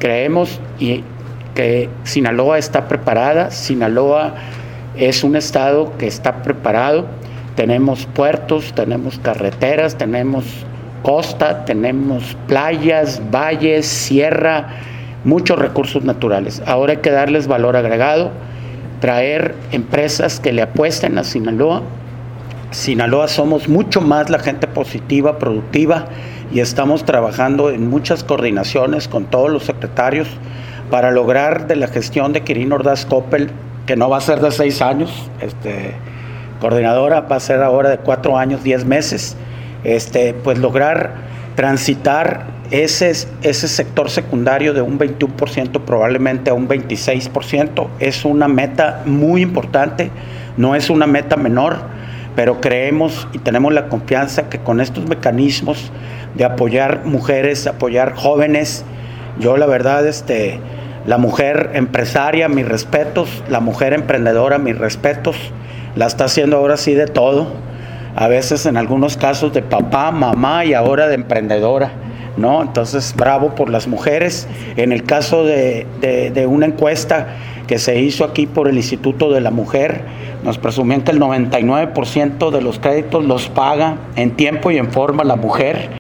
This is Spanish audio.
creemos que Sinaloa está preparada. Sinaloa es un estado que está preparado. Tenemos puertos, tenemos carreteras, tenemos costa, tenemos playas, valles, sierra, muchos recursos naturales. Ahora hay que darles valor agregado, traer empresas que le apuesten a Sinaloa. Sinaloa somos mucho más la gente positiva, productiva, y estamos trabajando en muchas coordinaciones con todos los secretarios para lograr de la gestión de Quirino Ordaz Coppel, que no va a ser de 6 años, coordinadora, va a ser ahora de 4 años, 10 meses, pues lograr transitar ese sector secundario de un 21% probablemente a un 26%. Es una meta muy importante, no es una meta menor, pero creemos y tenemos la confianza que con estos mecanismos de apoyar mujeres, apoyar jóvenes, yo la verdad, la mujer empresaria, mis respetos, la mujer emprendedora, mis respetos, la está haciendo ahora sí de todo, a veces en algunos casos de papá, mamá y ahora de emprendedora, ¿no? Entonces, bravo por las mujeres. En el caso de una encuesta que se hizo aquí por el Instituto de la Mujer, nos presumían que el 99% de los créditos los paga en tiempo y en forma la mujer.